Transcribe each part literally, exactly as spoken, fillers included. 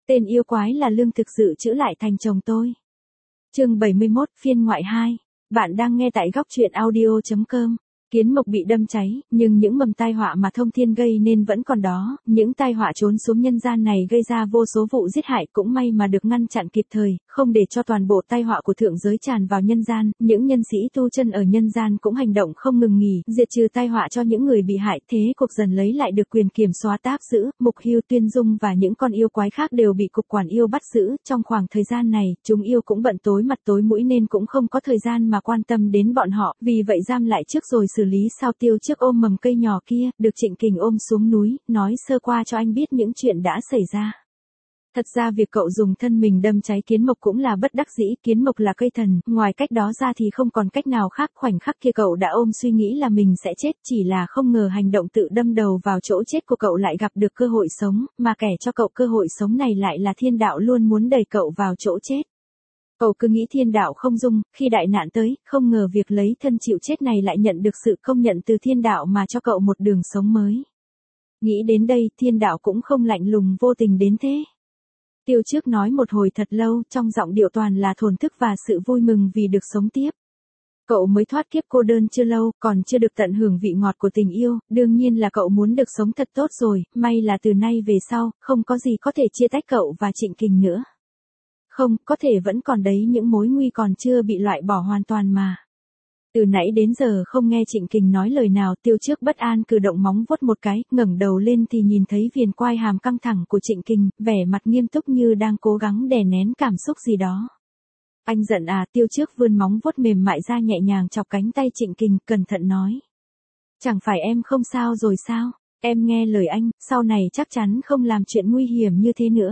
Tên yêu quái là lương thực dự trữ lại thành chồng tôi. Chương bảy mươi mốt phiên ngoại hai. Bạn đang nghe tại góc truyện audio chấm com. Kiến mộc bị đâm cháy, nhưng những mầm tai họa mà thông thiên gây nên vẫn còn đó, những tai họa trốn xuống nhân gian này gây ra vô số vụ giết hại cũng may mà được ngăn chặn kịp thời, không để cho toàn bộ tai họa của thượng giới tràn vào nhân gian, những nhân sĩ tu chân ở nhân gian cũng hành động không ngừng nghỉ, diệt trừ tai họa cho những người bị hại, thế cục dần lấy lại được quyền kiểm soát áp giữ, Mục Hưu, Tuyên Dung và những con yêu quái khác đều bị cục quản yêu bắt giữ, trong khoảng thời gian này, chúng yêu cũng bận tối mặt tối mũi nên cũng không có thời gian mà quan tâm đến bọn họ, vì vậy giam lại trước rồi xử lý sao. Tiêu trước ôm mầm cây nhỏ kia, được Trịnh Kình ôm xuống núi, nói sơ qua cho anh biết những chuyện đã xảy ra. Thật ra việc cậu dùng thân mình đâm cháy kiến mộc cũng là bất đắc dĩ, kiến mộc là cây thần, ngoài cách đó ra thì không còn cách nào khác. Khoảnh khắc kia cậu đã ôm suy nghĩ là mình sẽ chết, chỉ là không ngờ hành động tự đâm đầu vào chỗ chết của cậu lại gặp được cơ hội sống, mà kẻ cho cậu cơ hội sống này lại là thiên đạo luôn muốn đẩy cậu vào chỗ chết. Cậu cứ nghĩ thiên đạo không dung, khi đại nạn tới, không ngờ việc lấy thân chịu chết này lại nhận được sự công nhận từ thiên đạo mà cho cậu một đường sống mới. Nghĩ đến đây, thiên đạo cũng không lạnh lùng vô tình đến thế. Tiêu trước nói một hồi thật lâu, trong giọng điệu toàn là thổn thức và sự vui mừng vì được sống tiếp. Cậu mới thoát kiếp cô đơn chưa lâu, còn chưa được tận hưởng vị ngọt của tình yêu, đương nhiên là cậu muốn được sống thật tốt rồi, may là từ nay về sau, không có gì có thể chia tách cậu và Trịnh Kình nữa. Không, có thể vẫn còn đấy, những mối nguy còn chưa bị loại bỏ hoàn toàn mà. Từ nãy đến giờ không nghe Trịnh Kình nói lời nào, Tiêu trước bất an cử động móng vuốt một cái, ngẩng đầu lên thì nhìn thấy viền quai hàm căng thẳng của Trịnh Kình, vẻ mặt nghiêm túc như đang cố gắng đè nén cảm xúc gì đó. Anh giận à? Tiêu trước vươn móng vuốt mềm mại ra nhẹ nhàng chọc cánh tay Trịnh Kình, cẩn thận nói. Chẳng phải em không sao rồi sao? Em nghe lời anh, sau này chắc chắn không làm chuyện nguy hiểm như thế nữa.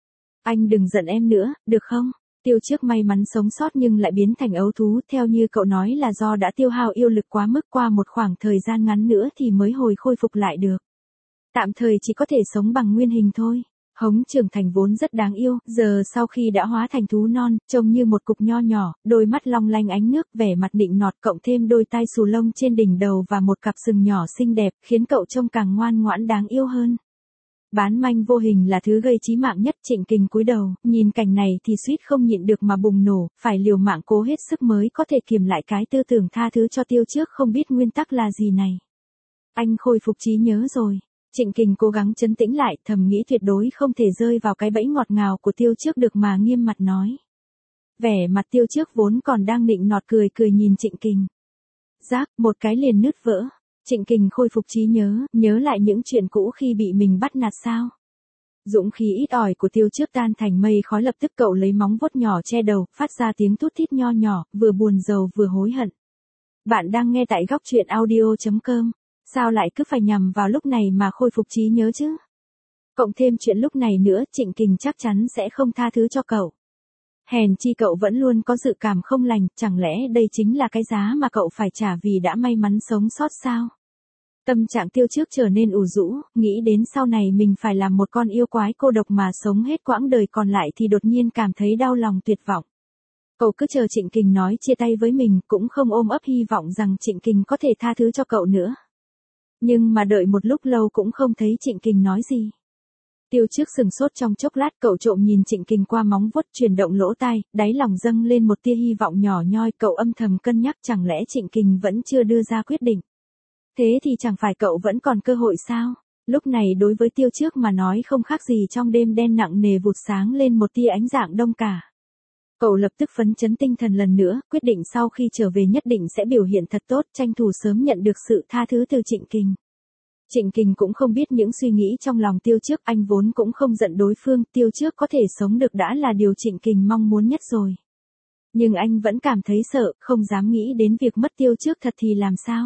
Anh đừng giận em nữa, được không? Tiêu trước may mắn sống sót nhưng lại biến thành ấu thú, theo như cậu nói là do đã tiêu hao yêu lực quá mức, qua một khoảng thời gian ngắn nữa thì mới hồi khôi phục lại được. Tạm thời chỉ có thể sống bằng nguyên hình thôi. Hống trưởng thành vốn rất đáng yêu, giờ sau khi đã hóa thành thú non, trông như một cục nho nhỏ, đôi mắt long lanh ánh nước, vẻ mặt nịnh nọt, cộng thêm đôi tai xù lông trên đỉnh đầu và một cặp sừng nhỏ xinh đẹp, khiến cậu trông càng ngoan ngoãn đáng yêu hơn. Bán manh vô hình là thứ gây chí mạng nhất. Trịnh Kình cúi đầu, nhìn cảnh này thì suýt không nhịn được mà bùng nổ, phải liều mạng cố hết sức mới có thể kiềm lại cái tư tưởng tha thứ cho Tiêu trước không biết nguyên tắc là gì này. Anh khôi phục trí nhớ rồi. Trịnh Kình cố gắng trấn tĩnh lại, thầm nghĩ tuyệt đối không thể rơi vào cái bẫy ngọt ngào của Tiêu trước được mà nghiêm mặt nói. Vẻ mặt Tiêu trước vốn còn đang nịnh nọt cười cười nhìn Trịnh Kình. Rác, một cái liền nứt vỡ. Trịnh Kình khôi phục trí nhớ, nhớ lại những chuyện cũ khi bị mình bắt nạt sao. Dũng khí ít ỏi của Tiêu trước tan thành mây khói, lập tức cậu lấy móng vuốt nhỏ che đầu, phát ra tiếng thút thít nho nhỏ, vừa buồn rầu vừa hối hận. Bạn đang nghe tại góc truyện audio chấm com. Sao lại cứ phải nhằm vào lúc này mà khôi phục trí nhớ chứ? Cộng thêm chuyện lúc này nữa, Trịnh Kình chắc chắn sẽ không tha thứ cho cậu. Hèn chi cậu vẫn luôn có dự cảm không lành, chẳng lẽ đây chính là cái giá mà cậu phải trả vì đã may mắn sống sót sao? Tâm trạng Tiêu trước trở nên ủ rũ, nghĩ đến sau này mình phải làm một con yêu quái cô độc mà sống hết quãng đời còn lại thì đột nhiên cảm thấy đau lòng tuyệt vọng. Cậu cứ chờ Trịnh Kình nói chia tay với mình, cũng không ôm ấp hy vọng rằng Trịnh Kình có thể tha thứ cho cậu nữa. Nhưng mà đợi một lúc lâu cũng không thấy Trịnh Kình nói gì. Tiêu trước sừng sốt trong chốc lát, cậu trộm nhìn Trịnh Kình qua móng vuốt, chuyển động lỗ tai, đáy lòng dâng lên một tia hy vọng nhỏ nhoi, cậu âm thầm cân nhắc chẳng lẽ Trịnh Kình vẫn chưa đưa ra quyết định. Thế thì chẳng phải cậu vẫn còn cơ hội sao? Lúc này đối với Tiêu trước mà nói không khác gì trong đêm đen nặng nề vụt sáng lên một tia ánh dạng đông cả. Cậu lập tức phấn chấn tinh thần lần nữa, quyết định sau khi trở về nhất định sẽ biểu hiện thật tốt, tranh thủ sớm nhận được sự tha thứ từ Trịnh Kình. Trịnh Kình cũng không biết những suy nghĩ trong lòng Tiêu trước, anh vốn cũng không giận đối phương, Tiêu trước có thể sống được đã là điều Trịnh Kình mong muốn nhất rồi. Nhưng anh vẫn cảm thấy sợ, không dám nghĩ đến việc mất Tiêu trước thật thì làm sao.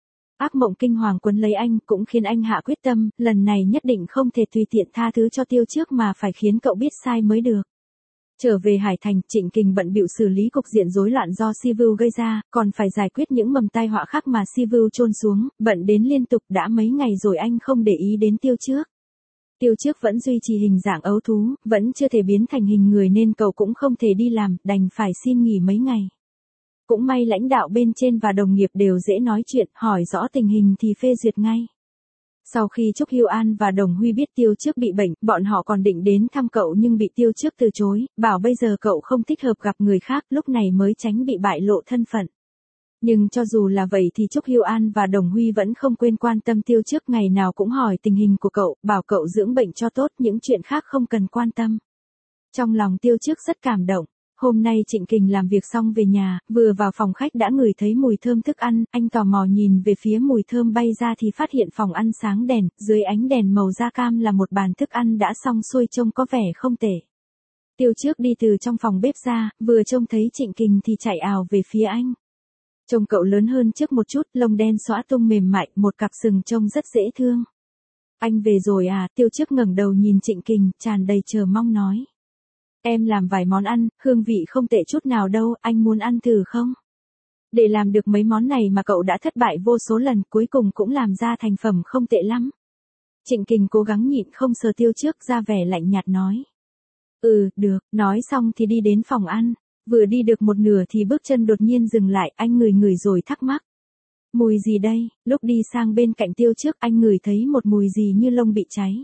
Ác mộng kinh hoàng quấn lấy anh, cũng khiến anh hạ quyết tâm, lần này nhất định không thể tùy tiện tha thứ cho Tiêu trước mà phải khiến cậu biết sai mới được. Trở về Hải Thành, Trịnh Kình bận bịu xử lý cục diện rối loạn do Sivu gây ra, còn phải giải quyết những mầm tai họa khác mà Sivu chôn xuống, bận đến liên tục, đã mấy ngày rồi anh không để ý đến Tiêu trước. Tiêu trước vẫn duy trì hình dạng ấu thú, vẫn chưa thể biến thành hình người nên cậu cũng không thể đi làm, đành phải xin nghỉ mấy ngày. Cũng may lãnh đạo bên trên và đồng nghiệp đều dễ nói chuyện, hỏi rõ tình hình thì phê duyệt ngay. Sau khi Trúc Hưu An và Đồng Huy biết Tiêu Trước bị bệnh, bọn họ còn định đến thăm cậu nhưng bị Tiêu Trước từ chối, bảo bây giờ cậu không thích hợp gặp người khác, lúc này mới tránh bị bại lộ thân phận. Nhưng cho dù là vậy thì Trúc Hưu An và Đồng Huy vẫn không quên quan tâm Tiêu Trước, ngày nào cũng hỏi tình hình của cậu, bảo cậu dưỡng bệnh cho tốt, những chuyện khác không cần quan tâm. Trong lòng Tiêu Trước rất cảm động. Hôm nay Trịnh Kình làm việc xong về nhà, vừa vào phòng khách đã ngửi thấy mùi thơm thức ăn, anh tò mò nhìn về phía mùi thơm bay ra thì phát hiện phòng ăn sáng đèn, dưới ánh đèn màu da cam là một bàn thức ăn đã xong xuôi trông có vẻ không tệ. Tiêu Trước đi từ trong phòng bếp ra, vừa trông thấy Trịnh Kình thì chạy ào về phía anh. Trông cậu lớn hơn trước một chút, lông đen xõa tung mềm mại, một cặp sừng trông rất dễ thương. Anh về rồi à? Tiêu Trước ngẩng đầu nhìn Trịnh Kình, tràn đầy chờ mong nói. Em làm vài món ăn, hương vị không tệ chút nào đâu, anh muốn ăn thử không? Để làm được mấy món này mà cậu đã thất bại vô số lần, cuối cùng cũng làm ra thành phẩm không tệ lắm. Trịnh Kình cố gắng nhịn không sờ Tiêu Trước, ra vẻ lạnh nhạt nói. Ừ, được, nói xong thì đi đến phòng ăn. Vừa đi được một nửa thì bước chân đột nhiên dừng lại, anh ngửi ngửi rồi thắc mắc. Mùi gì đây? Lúc đi sang bên cạnh Tiêu Trước anh ngửi thấy một mùi gì như lông bị cháy.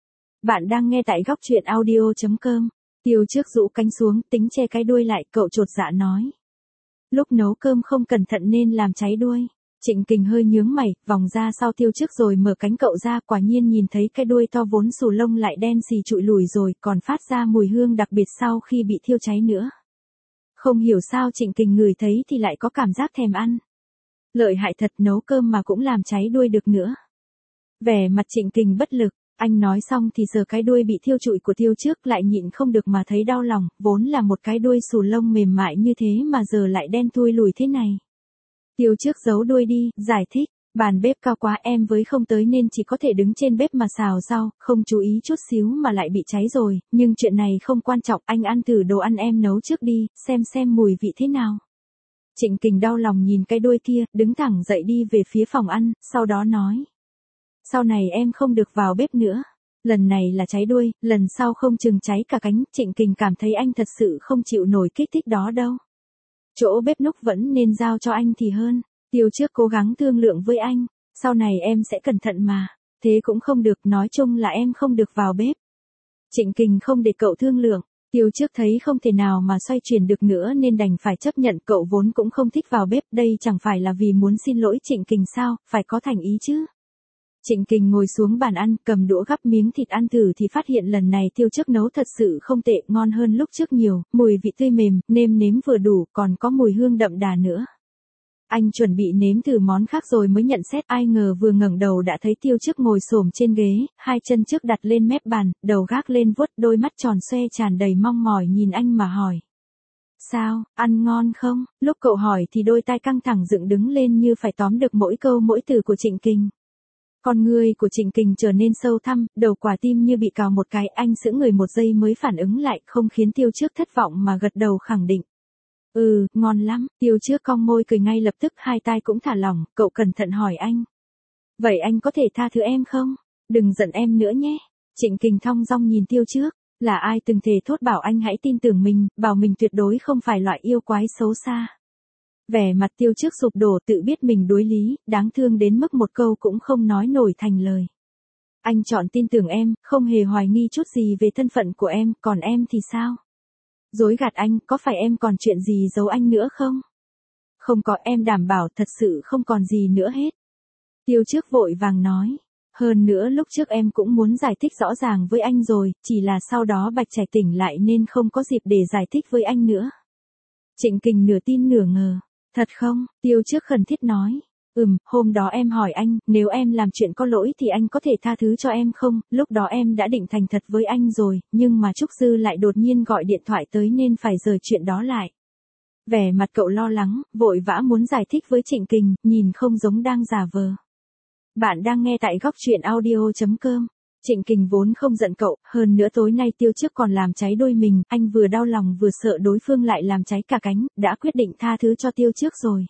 Bạn đang nghe tại góc truyện audio chấm com. Tiêu Trước rũ cánh xuống, tính che cái đuôi lại, cậu chột dạ nói. Lúc nấu cơm không cẩn thận nên làm cháy đuôi. Trịnh Kình hơi nhướng mày, vòng ra sau Tiêu Trước rồi mở cánh cậu ra, quả nhiên nhìn thấy cái đuôi to vốn xù lông lại đen xì trụi lùi rồi, còn phát ra mùi hương đặc biệt sau khi bị thiêu cháy nữa. Không hiểu sao Trịnh Kình ngửi thấy thì lại có cảm giác thèm ăn. Lợi hại thật, nấu cơm mà cũng làm cháy đuôi được nữa. Vẻ mặt Trịnh Kình bất lực, anh nói xong thì sờ cái đuôi bị thiêu trụi của Tiêu Trước lại nhịn không được mà thấy đau lòng, vốn là một cái đuôi xù lông mềm mại như thế mà giờ lại đen thui lùi thế này. Tiêu Trước giấu đuôi đi, giải thích, bàn bếp cao quá em với không tới nên chỉ có thể đứng trên bếp mà xào rau, không chú ý chút xíu mà lại bị cháy rồi, nhưng chuyện này không quan trọng, anh ăn thử đồ ăn em nấu trước đi, xem xem mùi vị thế nào. Trịnh Kình đau lòng nhìn cái đuôi kia, đứng thẳng dậy đi về phía phòng ăn, sau đó nói. Sau này em không được vào bếp nữa. Lần này là cháy đuôi, lần sau không chừng cháy cả cánh. Trịnh Kình cảm thấy anh thật sự không chịu nổi kích thích đó đâu. Chỗ bếp núc vẫn nên giao cho anh thì hơn. Tiêu Trước cố gắng thương lượng với anh. Sau này em sẽ cẩn thận mà. Thế cũng không được, nói chung là em không được vào bếp. Trịnh Kình không để cậu thương lượng. Tiêu Trước thấy không thể nào mà xoay chuyển được nữa nên đành phải chấp nhận, cậu vốn cũng không thích vào bếp. Đây chẳng phải là vì muốn xin lỗi Trịnh Kình sao, phải có thành ý chứ. Trịnh Kình ngồi xuống bàn ăn, cầm đũa gắp miếng thịt ăn thử thì phát hiện lần này Tiêu Trước nấu thật sự không tệ, ngon hơn lúc trước nhiều, mùi vị tươi mềm, nêm nếm vừa đủ, còn có mùi hương đậm đà nữa. Anh chuẩn bị nếm thử món khác rồi mới nhận xét, ai ngờ vừa ngẩng đầu đã thấy Tiêu Trước ngồi xổm trên ghế, hai chân trước đặt lên mép bàn, đầu gác lên vuốt, đôi mắt tròn xoe tràn đầy mong mỏi nhìn anh mà hỏi. Sao, ăn ngon không? Lúc cậu hỏi thì đôi tai căng thẳng dựng đứng lên như phải tóm được mỗi câu mỗi từ của Trịnh Kình. Con người của Trịnh Kình trở nên sâu thẳm, đầu quả tim như bị cào một cái, anh sững người một giây mới phản ứng lại, không khiến Tiêu Trước thất vọng mà gật đầu khẳng định. Ừ, ngon lắm. Tiêu Trước cong môi cười ngay lập tức, hai tai cũng thả lỏng, cậu cẩn thận hỏi anh. Vậy anh có thể tha thứ em không? Đừng giận em nữa nhé. Trịnh Kình thong dong nhìn Tiêu Trước, là ai từng thề thốt bảo anh hãy tin tưởng mình, bảo mình tuyệt đối không phải loại yêu quái xấu xa. Vẻ mặt Tiêu Trước sụp đổ, tự biết mình đối lý, đáng thương đến mức một câu cũng không nói nổi thành lời. Anh chọn tin tưởng em, không hề hoài nghi chút gì về thân phận của em, còn em thì sao? Dối gạt anh, có phải em còn chuyện gì giấu anh nữa không? Không có, em đảm bảo thật sự không còn gì nữa hết. Tiêu Trước vội vàng nói. Hơn nữa lúc trước em cũng muốn giải thích rõ ràng với anh rồi, chỉ là sau đó Bạch Trạch tỉnh lại nên không có dịp để giải thích với anh nữa. Trịnh Kình nửa tin nửa ngờ. Thật không? Tiêu Trước khẩn thiết nói. Ừm, hôm đó em hỏi anh, nếu em làm chuyện có lỗi thì anh có thể tha thứ cho em không? Lúc đó em đã định thành thật với anh rồi, nhưng mà Trúc Dư lại đột nhiên gọi điện thoại tới nên phải rời chuyện đó lại. Vẻ mặt cậu lo lắng, vội vã muốn giải thích với Trịnh Kình, nhìn không giống đang giả vờ. Bạn đang nghe tại góc truyện audio chấm com. Trịnh Kình vốn không giận cậu, hơn nữa tối nay Tiêu Trước còn làm cháy đuôi mình, anh vừa đau lòng vừa sợ đối phương lại làm cháy cả cánh, đã quyết định tha thứ cho Tiêu Trước rồi.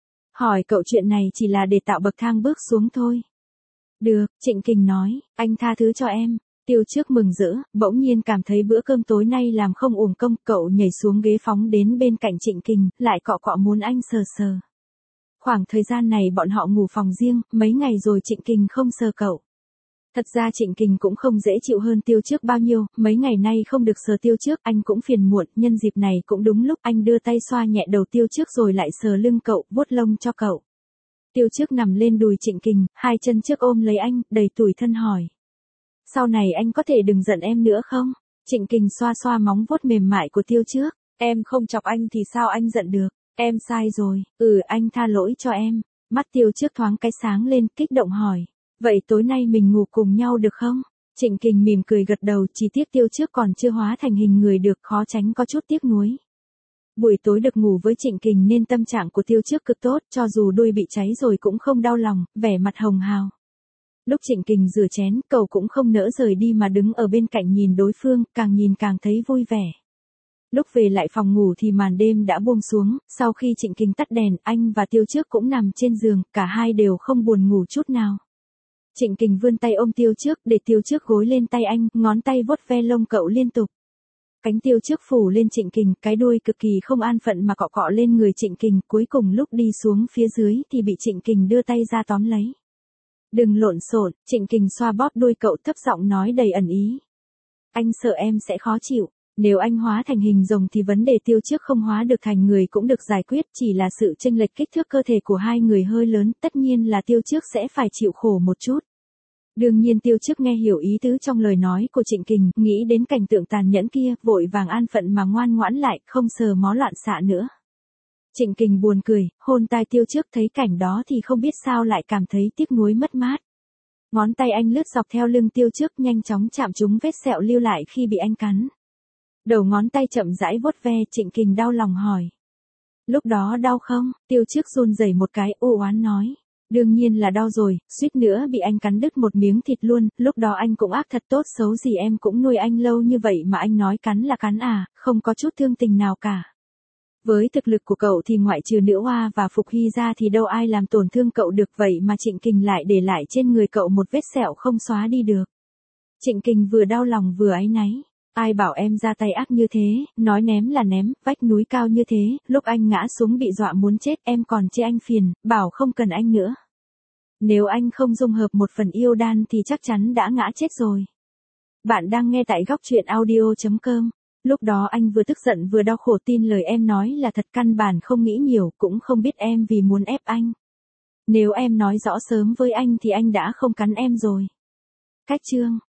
Hỏi cậu chuyện này chỉ là để tạo bậc thang bước xuống thôi. Được, Trịnh Kình nói, anh tha thứ cho em. Tiêu Trước mừng rỡ, bỗng nhiên cảm thấy bữa cơm tối nay làm không uổng công, cậu nhảy xuống ghế phóng đến bên cạnh Trịnh Kình, lại cọ cọ muốn anh sờ sờ. Khoảng thời gian này bọn họ ngủ phòng riêng, mấy ngày rồi Trịnh Kình không sờ cậu. Thật ra Trịnh Kình cũng không dễ chịu hơn Tiêu Trước bao nhiêu, mấy ngày nay không được sờ Tiêu Trước, anh cũng phiền muộn, nhân dịp này cũng đúng lúc anh đưa tay xoa nhẹ đầu Tiêu Trước rồi lại sờ lưng cậu, vuốt lông cho cậu. Tiêu Trước nằm lên đùi Trịnh Kình, hai chân trước ôm lấy anh, đầy tủi thân hỏi. Sau này anh có thể đừng giận em nữa không? Trịnh Kình xoa xoa móng vuốt mềm mại của Tiêu Trước. Em không chọc anh thì sao anh giận được? Em sai rồi, ừ anh tha lỗi cho em. Mắt Tiêu Trước thoáng cái sáng lên, kích động hỏi. Vậy tối nay mình ngủ cùng nhau được không? Trịnh Kình mỉm cười gật đầu, chỉ tiếc Tiêu Trước còn chưa hóa thành hình người được, khó tránh có chút tiếc nuối. Buổi tối được ngủ với Trịnh Kình nên tâm trạng của Tiêu Trước cực tốt, cho dù đuôi bị cháy rồi cũng không đau lòng, vẻ mặt hồng hào. Lúc Trịnh Kình rửa chén, cậu cũng không nỡ rời đi mà đứng ở bên cạnh nhìn đối phương, càng nhìn càng thấy vui vẻ. Lúc về lại phòng ngủ thì màn đêm đã buông xuống, sau khi Trịnh Kình tắt đèn, anh và Tiêu Trước cũng nằm trên giường, cả hai đều không buồn ngủ chút nào. Trịnh Kình vươn tay ôm Tiêu Trước, để Tiêu Trước gối lên tay anh, ngón tay vuốt ve lông cậu liên tục. Cánh Tiêu Trước phủ lên Trịnh Kình, cái đuôi cực kỳ không an phận mà cọ cọ lên người Trịnh Kình, cuối cùng lúc đi xuống phía dưới thì bị Trịnh Kình đưa tay ra tóm lấy. Đừng lộn xộn, Trịnh Kình xoa bóp đuôi cậu thấp giọng nói đầy ẩn ý. Anh sợ em sẽ khó chịu, nếu anh hóa thành hình rồng thì vấn đề Tiêu Trước không hóa được thành người cũng được giải quyết, chỉ là sự chênh lệch kích thước cơ thể của hai người hơi lớn, tất nhiên là Tiêu Trước sẽ phải chịu khổ một chút. Đương nhiên Tiêu Trước nghe hiểu ý tứ trong lời nói của Trịnh Kình, nghĩ đến cảnh tượng tàn nhẫn kia, vội vàng an phận mà ngoan ngoãn lại, không sờ mó loạn xạ nữa. Trịnh Kình buồn cười, hôn tai Tiêu Trước, thấy cảnh đó thì không biết sao lại cảm thấy tiếc nuối mất mát. Ngón tay anh lướt dọc theo lưng Tiêu Trước, nhanh chóng chạm trúng vết sẹo lưu lại khi bị anh cắn. Đầu ngón tay chậm rãi vuốt ve, Trịnh Kình đau lòng hỏi. Lúc đó đau không? Tiêu Trước run rẩy một cái, u oán nói. Đương nhiên là đau rồi, suýt nữa bị anh cắn đứt một miếng thịt luôn, lúc đó anh cũng ác thật, tốt xấu gì em cũng nuôi anh lâu như vậy mà anh nói cắn là cắn à, không có chút thương tình nào cả. Với thực lực của cậu thì ngoại trừ Nữ Hoa và Phục Hy ra thì đâu ai làm tổn thương cậu được, vậy mà Trịnh Kình lại để lại trên người cậu một vết sẹo không xóa đi được. Trịnh Kình vừa đau lòng vừa áy náy. Ai bảo em ra tay ác như thế, nói ném là ném, vách núi cao như thế, lúc anh ngã xuống bị dọa muốn chết em còn chê anh phiền, bảo không cần anh nữa. Nếu anh không dung hợp một phần yêu đan thì chắc chắn đã ngã chết rồi. Bạn đang nghe tại góc truyện audio chấm com. Lúc đó anh vừa tức giận vừa đau khổ, tin lời em nói là thật, căn bản không nghĩ nhiều, cũng không biết em vì muốn ép anh. Nếu em nói rõ sớm với anh thì anh đã không cắn em rồi. Cách chương